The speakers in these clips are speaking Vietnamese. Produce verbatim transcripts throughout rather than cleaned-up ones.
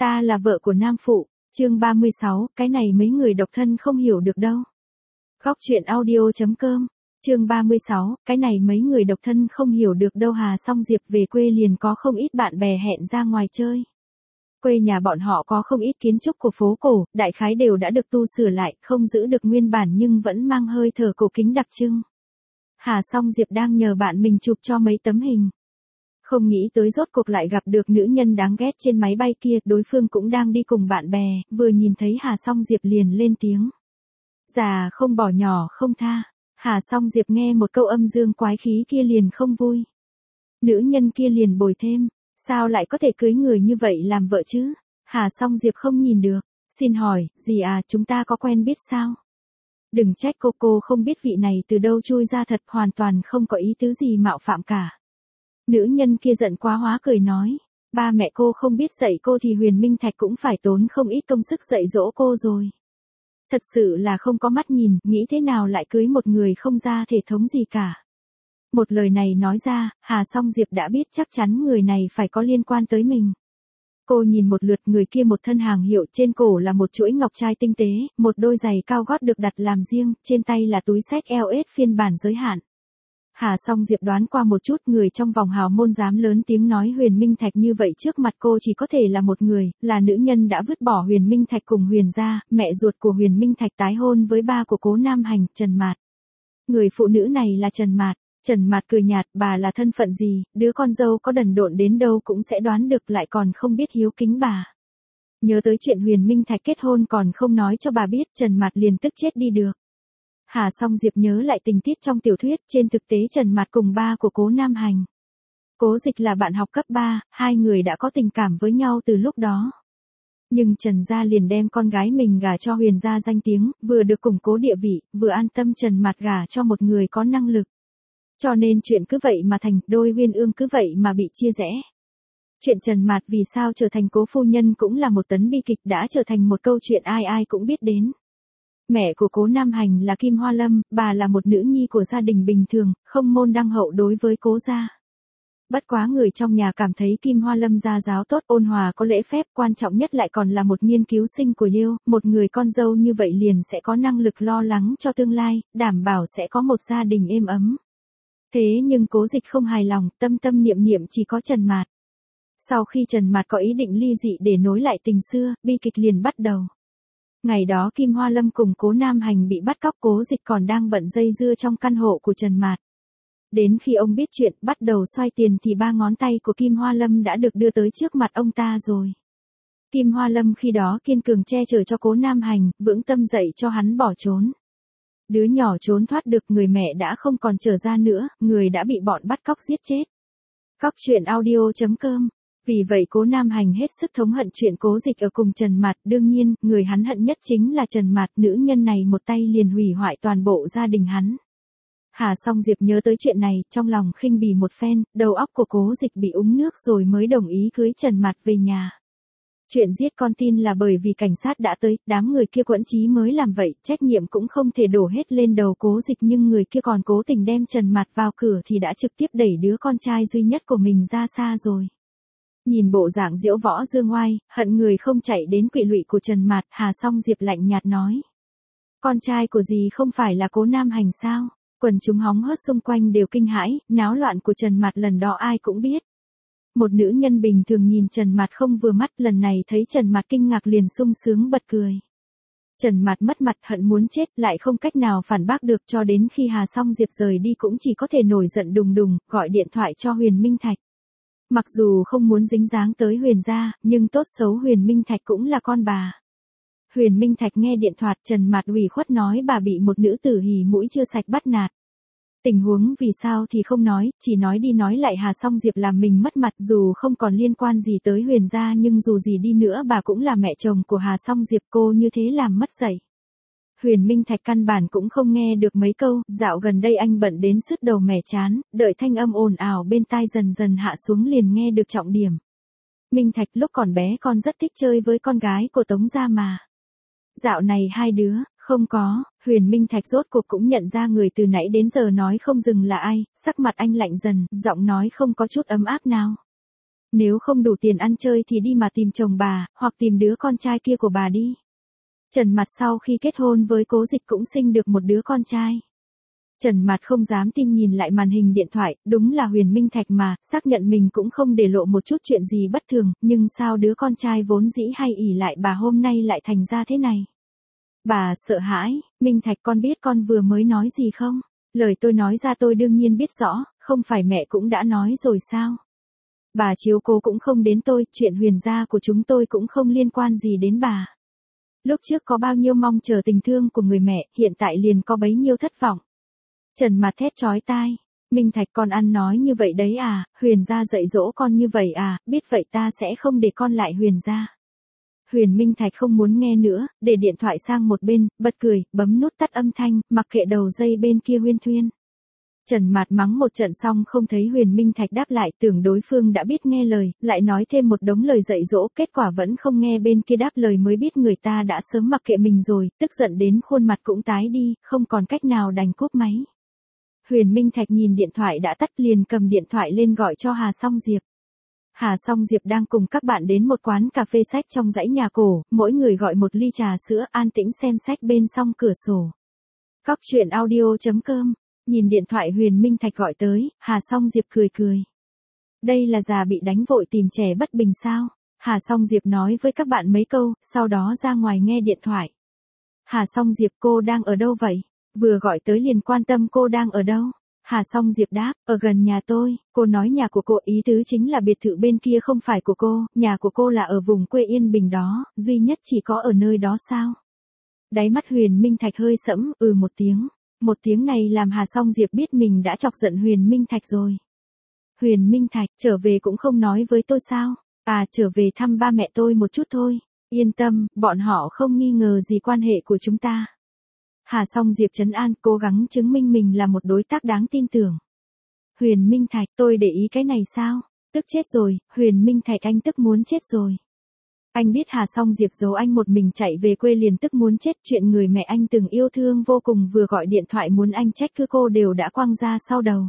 Ta là vợ của Nam Phụ, chương ba mươi sáu, cái này mấy người độc thân không hiểu được đâu. Góc truyện audio.com, chương ba mươi sáu, cái này mấy người độc thân không hiểu được đâu. Hà Song Diệp về quê liền có không ít bạn bè hẹn ra ngoài chơi. Quê nhà bọn họ có không ít kiến trúc của phố cổ, đại khái đều đã được tu sửa lại, không giữ được nguyên bản nhưng vẫn mang hơi thở cổ kính đặc trưng. Hà Song Diệp đang nhờ bạn mình chụp cho mấy tấm hình. Không nghĩ tới rốt cuộc lại gặp được nữ nhân đáng ghét trên máy bay kia, đối phương cũng đang đi cùng bạn bè, vừa nhìn thấy Hà Song Diệp liền lên tiếng. Già không bỏ nhỏ không tha. Hà Song Diệp nghe một câu âm dương quái khí kia liền không vui. Nữ nhân kia liền bồi thêm, sao lại có thể cưới người như vậy làm vợ chứ? Hà Song Diệp không nhìn được, xin hỏi, gì à, chúng ta có quen biết sao? Đừng trách cô, cô không biết vị này từ đâu chui ra, thật hoàn toàn không có ý tứ gì mạo phạm cả. Nữ nhân kia giận quá hóa cười nói, ba mẹ cô không biết dạy cô thì Huyền Minh Thạch cũng phải tốn không ít công sức dạy dỗ cô rồi. Thật sự là không có mắt nhìn, nghĩ thế nào lại cưới một người không ra thể thống gì cả. Một lời này nói ra, Hà Song Diệp đã biết chắc chắn người này phải có liên quan tới mình. Cô nhìn một lượt, người kia một thân hàng hiệu, trên cổ là một chuỗi ngọc trai tinh tế, một đôi giày cao gót được đặt làm riêng, trên tay là túi xách eo ét phiên bản giới hạn. Hà Song Diệp đoán qua một chút, người trong vòng hào môn dám lớn tiếng nói Huyền Minh Thạch như vậy trước mặt cô chỉ có thể là một người, là nữ nhân đã vứt bỏ Huyền Minh Thạch cùng Huyền gia, mẹ ruột của Huyền Minh Thạch tái hôn với ba của Cố Nam Hành, Trần Mạt. Người phụ nữ này là Trần Mạt. Trần Mạt cười nhạt, bà là thân phận gì, đứa con dâu có đần độn đến đâu cũng sẽ đoán được, lại còn không biết hiếu kính bà. Nhớ tới chuyện Huyền Minh Thạch kết hôn còn không nói cho bà biết, Trần Mạt liền tức chết đi được. Hà Song Diệp nhớ lại tình tiết trong tiểu thuyết, trên thực tế Trần Mạt cùng ba của Cố Nam Hành. Cố Dịch là bạn học cấp ba, hai người đã có tình cảm với nhau từ lúc đó. Nhưng Trần gia liền đem con gái mình gả cho Huyền gia danh tiếng, vừa được củng cố địa vị, vừa an tâm Trần Mạt gả cho một người có năng lực. Cho nên chuyện cứ vậy mà thành, đôi uyên ương cứ vậy mà bị chia rẽ. Chuyện Trần Mạt vì sao trở thành cố phu nhân cũng là một tấn bi kịch, đã trở thành một câu chuyện ai ai cũng biết đến. Mẹ của Cố Nam Hành là Kim Hoa Lâm, bà là một nữ nhi của gia đình bình thường, không môn đăng hậu đối với Cố gia. Bất quá người trong nhà cảm thấy Kim Hoa Lâm gia giáo tốt, ôn hòa, có lễ phép, quan trọng nhất lại còn là một nghiên cứu sinh của Liêu, một người con dâu như vậy liền sẽ có năng lực lo lắng cho tương lai, đảm bảo sẽ có một gia đình êm ấm. Thế nhưng Cố Dịch không hài lòng, tâm tâm niệm niệm chỉ có Trần Mạt. Sau khi Trần Mạt có ý định ly dị để nối lại tình xưa, bi kịch liền bắt đầu. Ngày đó Kim Hoa Lâm cùng Cố Nam Hành bị bắt cóc, Cố Dịch còn đang bận dây dưa trong căn hộ của Trần Mạt. Đến khi ông biết chuyện, bắt đầu xoay tiền thì ba ngón tay của Kim Hoa Lâm đã được đưa tới trước mặt ông ta rồi. Kim Hoa Lâm khi đó kiên cường che chở cho Cố Nam Hành, vững tâm dạy cho hắn bỏ trốn. Đứa nhỏ trốn thoát được, người mẹ đã không còn trở ra nữa, người đã bị bọn bắt cóc giết chết. Góc truyện audio.com. Vì vậy Cố Nam Hành hết sức thống hận chuyện Cố Dịch ở cùng Trần Mạt, đương nhiên, người hắn hận nhất chính là Trần Mạt, nữ nhân này một tay liền hủy hoại toàn bộ gia đình hắn. Hà Song Diệp nhớ tới chuyện này, trong lòng khinh bỉ một phen, đầu óc của Cố Dịch bị úng nước rồi mới đồng ý cưới Trần Mạt về nhà. Chuyện giết con tin là bởi vì cảnh sát đã tới, đám người kia quẫn chí mới làm vậy, trách nhiệm cũng không thể đổ hết lên đầu Cố Dịch, nhưng người kia còn cố tình đem Trần Mạt vào cửa thì đã trực tiếp đẩy đứa con trai duy nhất của mình ra xa rồi. Nhìn bộ dạng diễu võ dương oai, hận người không chạy đến quỵ lụy của Trần Mạt, Hà Song Diệp lạnh nhạt nói. Con trai của dì không phải là Cố Nam Hành sao? Quần chúng hóng hớt xung quanh đều kinh hãi, náo loạn của Trần Mạt lần đó ai cũng biết. Một nữ nhân bình thường nhìn Trần Mạt không vừa mắt, lần này thấy Trần Mạt kinh ngạc liền sung sướng bật cười. Trần Mạt mất mặt hận muốn chết, lại không cách nào phản bác được, cho đến khi Hà Song Diệp rời đi cũng chỉ có thể nổi giận đùng đùng, gọi điện thoại cho Huyền Minh Thạch. Mặc dù không muốn dính dáng tới Huyền gia, nhưng tốt xấu Huyền Minh Thạch cũng là con bà. Huyền Minh Thạch nghe điện thoại, Trần Mạt ủy khuất nói bà bị một nữ tử hỉ mũi chưa sạch bắt nạt. Tình huống vì sao thì không nói, chỉ nói đi nói lại Hà Song Diệp làm mình mất mặt, dù không còn liên quan gì tới Huyền gia nhưng dù gì đi nữa bà cũng là mẹ chồng của Hà Song Diệp, cô như thế làm mất dạy. Huyền Minh Thạch căn bản cũng không nghe được mấy câu, dạo gần đây anh bận đến sứt đầu mẻ chán, đợi thanh âm ồn ào bên tai dần dần hạ xuống liền nghe được trọng điểm. Minh Thạch lúc còn bé con rất thích chơi với con gái của Tống gia mà. Dạo này hai đứa, không có, Huyền Minh Thạch rốt cuộc cũng nhận ra người từ nãy đến giờ nói không dừng là ai, sắc mặt anh lạnh dần, giọng nói không có chút ấm áp nào. Nếu không đủ tiền ăn chơi thì đi mà tìm chồng bà, hoặc tìm đứa con trai kia của bà đi. Trần Mạt sau khi kết hôn với Cố Dịch cũng sinh được một đứa con trai. Trần Mạt không dám tin nhìn lại màn hình điện thoại, đúng là Huyền Minh Thạch mà, xác nhận mình cũng không để lộ một chút chuyện gì bất thường, nhưng sao đứa con trai vốn dĩ hay ỷ lại bà hôm nay lại thành ra thế này. Bà sợ hãi, Minh Thạch con biết con vừa mới nói gì không? Lời tôi nói ra tôi đương nhiên biết rõ, không phải mẹ cũng đã nói rồi sao? Bà chiếu cố cũng không đến tôi, chuyện Huyền gia của chúng tôi cũng không liên quan gì đến bà. Lúc trước có bao nhiêu mong chờ tình thương của người mẹ, hiện tại liền có bấy nhiêu thất vọng. Trần Mạt thét chói tai, Minh Thạch con ăn nói như vậy đấy à, Huyền gia dạy dỗ con như vậy à, biết vậy ta sẽ không để con lại Huyền gia. Huyền Minh Thạch không muốn nghe nữa, để điện thoại sang một bên, bật cười, bấm nút tắt âm thanh, mặc kệ đầu dây bên kia huyên thuyên. Trần Mạt mắng một trận xong không thấy Huyền Minh Thạch đáp lại, tưởng đối phương đã biết nghe lời, lại nói thêm một đống lời dạy dỗ, kết quả vẫn không nghe bên kia đáp lời mới biết người ta đã sớm mặc kệ mình rồi, tức giận đến khuôn mặt cũng tái đi, không còn cách nào đành cúp máy. Huyền Minh Thạch nhìn điện thoại đã tắt liền cầm điện thoại lên gọi cho Hà Song Diệp. Hà Song Diệp đang cùng các bạn đến một quán cà phê sách trong dãy nhà cổ, mỗi người gọi một ly trà sữa an tĩnh xem sách bên song cửa sổ. Cóc truyện audio chấm com. Nhìn điện thoại Huyền Minh Thạch gọi tới, Hà Song Diệp cười cười. Đây là già bị đánh vội tìm trẻ bất bình sao? Hà Song Diệp nói với các bạn mấy câu, sau đó ra ngoài nghe điện thoại. Hà Song Diệp cô đang ở đâu vậy? Vừa gọi tới liền quan tâm cô đang ở đâu? Hà Song Diệp đáp, ở gần nhà tôi, cô nói nhà của cô ý tứ chính là biệt thự bên kia không phải của cô, nhà của cô là ở vùng quê Yên Bình đó, duy nhất chỉ có ở nơi đó sao? Đáy mắt Huyền Minh Thạch hơi sẫm, ừ một tiếng. Một tiếng này làm Hà Song Diệp biết mình đã chọc giận Huyền Minh Thạch rồi. Huyền Minh Thạch, trở về cũng không nói với tôi sao? À, trở về thăm ba mẹ tôi một chút thôi. Yên tâm, bọn họ không nghi ngờ gì quan hệ của chúng ta. Hà Song Diệp trấn an, cố gắng chứng minh mình là một đối tác đáng tin tưởng. Huyền Minh Thạch, tôi để ý cái này sao? Tức chết rồi, Huyền Minh Thạch anh tức muốn chết rồi. Anh biết Hà Song Diệp giấu anh một mình chạy về quê liền tức muốn chết, chuyện người mẹ anh từng yêu thương vô cùng vừa gọi điện thoại muốn anh trách cứ cô đều đã quăng ra sau đầu.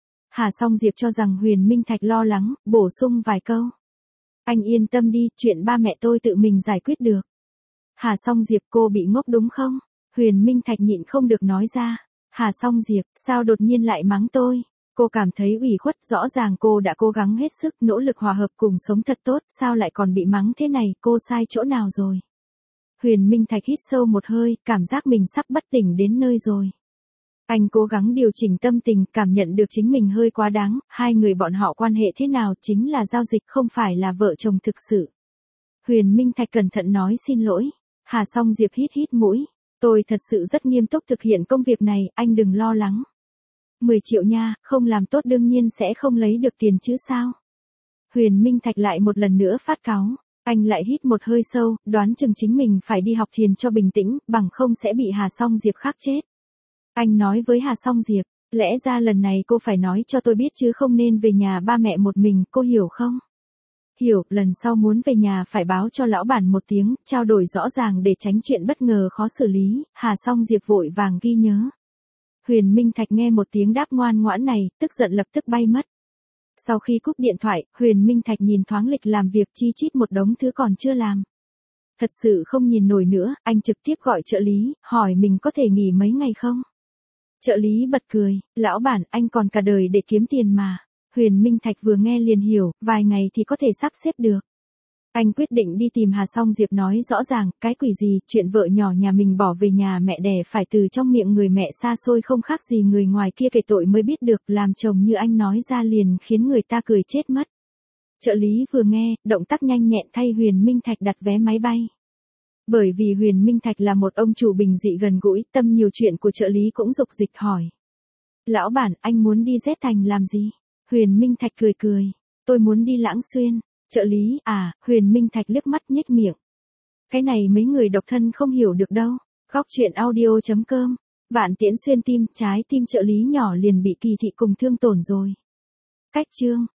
Hà Song Diệp cho rằng Huyền Minh Thạch lo lắng, bổ sung vài câu. Anh yên tâm đi, chuyện ba mẹ tôi tự mình giải quyết được. Hà Song Diệp, cô bị ngốc đúng không? Huyền Minh Thạch nhịn không được nói ra. Hà Song Diệp, sao đột nhiên lại mắng tôi? Cô cảm thấy ủy khuất, rõ ràng cô đã cố gắng hết sức, nỗ lực hòa hợp cùng sống thật tốt, sao lại còn bị mắng thế này, cô sai chỗ nào rồi? Huyền Minh Thạch hít sâu một hơi, cảm giác mình sắp bất tỉnh đến nơi rồi. Anh cố gắng điều chỉnh tâm tình, cảm nhận được chính mình hơi quá đáng, hai người bọn họ quan hệ thế nào chính là giao dịch không phải là vợ chồng thực sự. Huyền Minh Thạch cẩn thận nói xin lỗi. Hà Song Diệp hít hít mũi. Tôi thật sự rất nghiêm túc thực hiện công việc này, anh đừng lo lắng. mười triệu nha, không làm tốt đương nhiên sẽ không lấy được tiền chứ sao. Huyền Minh Thạch lại một lần nữa phát cáu. Anh lại hít một hơi sâu, đoán chừng chính mình phải đi học thiền cho bình tĩnh, bằng không sẽ bị Hà Song Diệp khắc chết. Anh nói với Hà Song Diệp, lẽ ra lần này cô phải nói cho tôi biết chứ không nên về nhà ba mẹ một mình, cô hiểu không? Hiểu, lần sau muốn về nhà phải báo cho lão bản một tiếng, trao đổi rõ ràng để tránh chuyện bất ngờ khó xử lý, Hà Song Diệp vội vàng ghi nhớ. Huyền Minh Thạch nghe một tiếng đáp ngoan ngoãn này, tức giận lập tức bay mất. Sau khi cúp điện thoại, Huyền Minh Thạch nhìn thoáng lịch làm việc chi chít một đống thứ còn chưa làm. Thật sự không nhìn nổi nữa, anh trực tiếp gọi trợ lý, hỏi mình có thể nghỉ mấy ngày không? Trợ lý bật cười, lão bản, anh còn cả đời để kiếm tiền mà. Huyền Minh Thạch vừa nghe liền hiểu, vài ngày thì có thể sắp xếp được. Anh quyết định đi tìm Hà Song Diệp nói rõ ràng, cái quỷ gì, chuyện vợ nhỏ nhà mình bỏ về nhà mẹ đẻ phải từ trong miệng người mẹ xa xôi không khác gì người ngoài kia kể tội mới biết được, làm chồng như anh nói ra liền khiến người ta cười chết mất. Trợ lý vừa nghe, động tác nhanh nhẹn thay Huyền Minh Thạch đặt vé máy bay. Bởi vì Huyền Minh Thạch là một ông chủ bình dị gần gũi, tâm nhiều chuyện của trợ lý cũng dục dịch hỏi. Lão bản, anh muốn đi Z Thành làm gì? Huyền Minh Thạch cười cười. Tôi muốn đi Lãng Xuyên. Trợ lý, à, Huyền Minh Thạch liếc mắt nhếch miệng. Cái này mấy người độc thân không hiểu được đâu. Góc truyện audio chấm com. Vạn Tiễn Xuyên tim, trái tim trợ lý nhỏ liền bị kỳ thị cùng thương tổn rồi. Cách chương.